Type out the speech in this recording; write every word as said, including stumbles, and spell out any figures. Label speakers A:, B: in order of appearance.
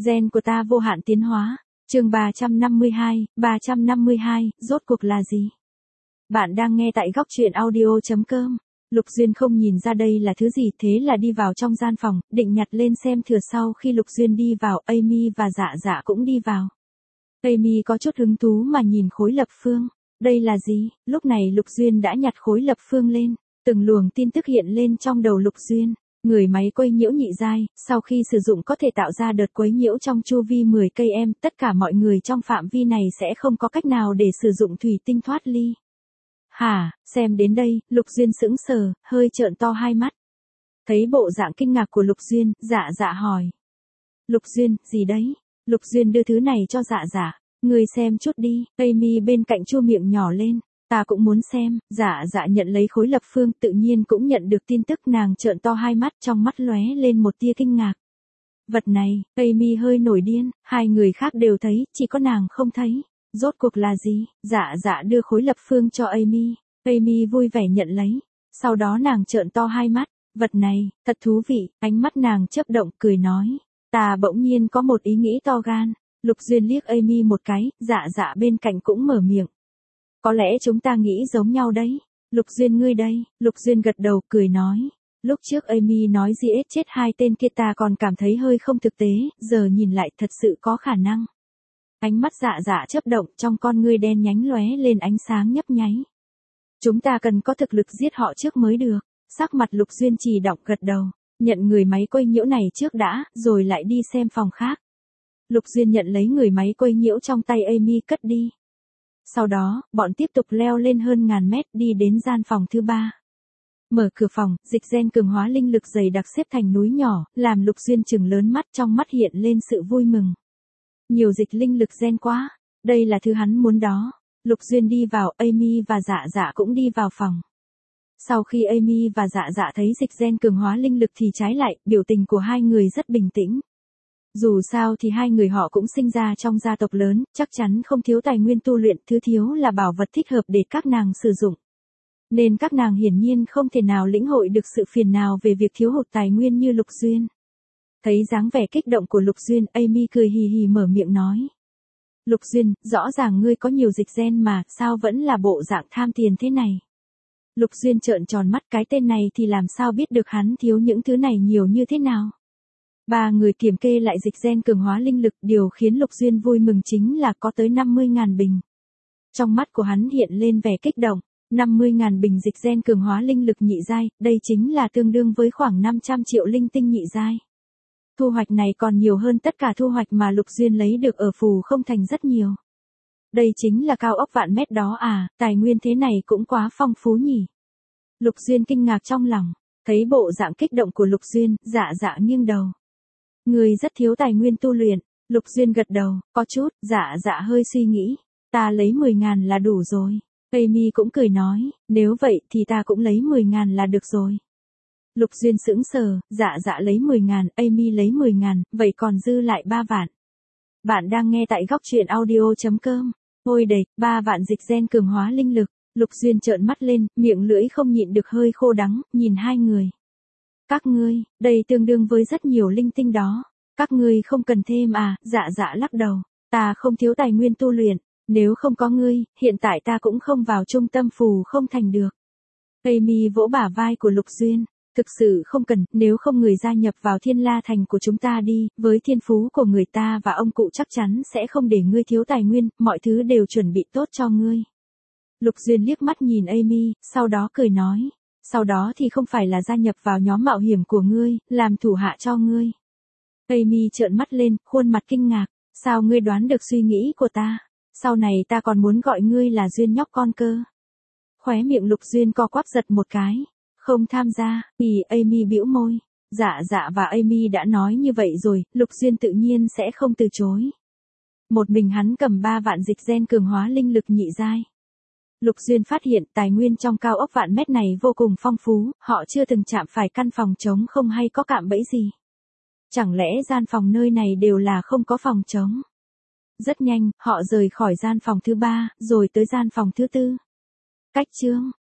A: Gen của ta vô hạn tiến hóa. Chương ba trăm năm mươi hai, ba trăm năm mươi hai, rốt cuộc là gì? Bạn đang nghe tại góc truyện audio chấm com. Lục Duyên không nhìn ra đây là thứ gì, thế là đi vào trong gian phòng, định nhặt lên xem thử. Sau khi Lục Duyên đi vào, Amy và Dạ Dạ cũng đi vào. Amy có chút hứng thú mà nhìn khối lập phương. Đây là gì? Lúc này Lục Duyên đã nhặt khối lập phương lên. Từng luồng tin tức hiện lên trong đầu Lục Duyên. Người máy quấy nhiễu nhị giai, sau khi sử dụng có thể tạo ra đợt quấy nhiễu trong chu vi mười cây em, tất cả mọi người trong phạm vi này sẽ không có cách nào để sử dụng thủy tinh thoát ly. Hả, xem đến đây, Lục Duyên sững sờ, hơi trợn to hai mắt. Thấy bộ dạng kinh ngạc của Lục Duyên, Dạ Dạ hỏi. Lục Duyên, gì đấy? Lục Duyên đưa thứ này cho Dạ Dạ. Người xem chút đi. Amy bên cạnh chu miệng nhỏ lên. Ta cũng muốn xem. Dạ Dạ nhận lấy khối lập phương, tự nhiên cũng nhận được tin tức. Nàng trợn to hai mắt, trong mắt lóe lên một tia kinh ngạc. Vật này, Amy hơi nổi điên, hai người khác đều thấy, chỉ có nàng không thấy. Rốt cuộc là gì? Dạ Dạ đưa khối lập phương cho Amy. Amy vui vẻ nhận lấy. Sau đó nàng trợn to hai mắt. Vật này, thật thú vị. Ánh mắt nàng chớp động, cười nói. Ta bỗng nhiên có một ý nghĩ to gan. Lục Duyên liếc Amy một cái, Dạ Dạ bên cạnh cũng mở miệng. Có lẽ chúng ta nghĩ giống nhau đấy. Lục Duyên ngươi đây. Lục Duyên gật đầu, cười nói. Lúc trước Amy nói giết chết hai tên kia ta còn cảm thấy hơi không thực tế, giờ nhìn lại thật sự có khả năng. Ánh mắt Dạ Dạ chớp động, trong con ngươi đen nhánh lóe lên ánh sáng nhấp nháy. Chúng ta cần có thực lực giết họ trước mới được. Sắc mặt Lục Duyên trì động, gật đầu. Nhận người máy quấy nhiễu này trước đã, rồi lại đi xem phòng khác. Lục Duyên nhận lấy người máy quấy nhiễu trong tay Amy, cất đi. Sau đó, bọn tiếp tục leo lên hơn ngàn mét, đi đến gian phòng thứ ba. Mở cửa phòng, dịch gen cường hóa linh lực dày đặc xếp thành núi nhỏ, làm Lục Duyên trừng lớn mắt, trong mắt hiện lên sự vui mừng. Nhiều dịch linh lực gen quá, đây là thứ hắn muốn đó. Lục Duyên đi vào, Amy và Dạ Dạ cũng đi vào phòng. Sau khi Amy và Dạ Dạ thấy dịch gen cường hóa linh lực thì trái lại, biểu tình của hai người rất bình tĩnh. Dù sao thì hai người họ cũng sinh ra trong gia tộc lớn, chắc chắn không thiếu tài nguyên tu luyện, thứ thiếu là bảo vật thích hợp để các nàng sử dụng. Nên các nàng hiển nhiên không thể nào lĩnh hội được sự phiền nào về việc thiếu hụt tài nguyên như Lục Duyên. Thấy dáng vẻ kích động của Lục Duyên, Amy cười hì hì mở miệng nói. Lục Duyên, rõ ràng ngươi có nhiều dịch gen mà, sao vẫn là bộ dạng tham tiền thế này? Lục Duyên trợn tròn mắt, cái tên này thì làm sao biết được hắn thiếu những thứ này nhiều như thế nào? Ba người kiểm kê lại dịch gen cường hóa linh lực, điều khiến Lục Duyên vui mừng chính là có tới năm mươi nghìn bình. Trong mắt của hắn hiện lên vẻ kích động, năm mươi nghìn bình dịch gen cường hóa linh lực nhị giai, đây chính là tương đương với khoảng năm trăm triệu linh tinh nhị giai. Thu hoạch này còn nhiều hơn tất cả thu hoạch mà Lục Duyên lấy được ở Phù Không Thành rất nhiều. Đây chính là cao ốc vạn mét đó à, tài nguyên thế này cũng quá phong phú nhỉ. Lục Duyên kinh ngạc trong lòng, thấy bộ dạng kích động của Lục Duyên, Dạ Dạ nghiêng đầu. Người rất thiếu tài nguyên tu luyện. Lục Duyên gật đầu, có chút. Dạ Dạ hơi suy nghĩ. Ta lấy mười ngàn là đủ rồi. Amy cũng cười nói, nếu vậy thì ta cũng lấy mười ngàn là được rồi. Lục Duyên sững sờ, Dạ Dạ lấy mười ngàn, Amy lấy mười ngàn, vậy còn dư lại ba vạn. Bạn đang nghe tại góc truyện audio chấm com. Ôi đầy, ba vạn dịch gen cường hóa linh lực. Lục Duyên trợn mắt lên, miệng lưỡi không nhịn được hơi khô đắng, nhìn hai người. Các ngươi, đây tương đương với rất nhiều linh tinh đó. Các ngươi không cần thêm à? Dạ Dạ lắc đầu. Ta không thiếu tài nguyên tu luyện. Nếu không có ngươi, hiện tại ta cũng không vào trung tâm Phù Không Thành được. Amy vỗ bả vai của Lục Duyên. Thực sự không cần, nếu không người gia nhập vào Thiên La Thành của chúng ta đi, với thiên phú của người ta và ông cụ chắc chắn sẽ không để ngươi thiếu tài nguyên, mọi thứ đều chuẩn bị tốt cho ngươi. Lục Duyên liếc mắt nhìn Amy, sau đó cười nói. Sau đó thì không phải là gia nhập vào nhóm mạo hiểm của ngươi, làm thủ hạ cho ngươi. Amy trợn mắt lên, khuôn mặt kinh ngạc. Sao ngươi đoán được suy nghĩ của ta? Sau này ta còn muốn gọi ngươi là Duyên nhóc con cơ. Khóe miệng Lục Duyên co quắp giật một cái. Không tham gia, thì Amy bĩu môi. Dạ Dạ và Amy đã nói như vậy rồi, Lục Duyên tự nhiên sẽ không từ chối. Một mình hắn cầm ba vạn dịch gen cường hóa linh lực nhị giai. Lục Duyên phát hiện tài nguyên trong cao ốc vạn mét này vô cùng phong phú, họ chưa từng chạm phải căn phòng trống không hay có cạm bẫy gì. Chẳng lẽ gian phòng nơi này đều là không có phòng trống? Rất nhanh, họ rời khỏi gian phòng thứ ba, rồi tới gian phòng thứ tư. Cách chương,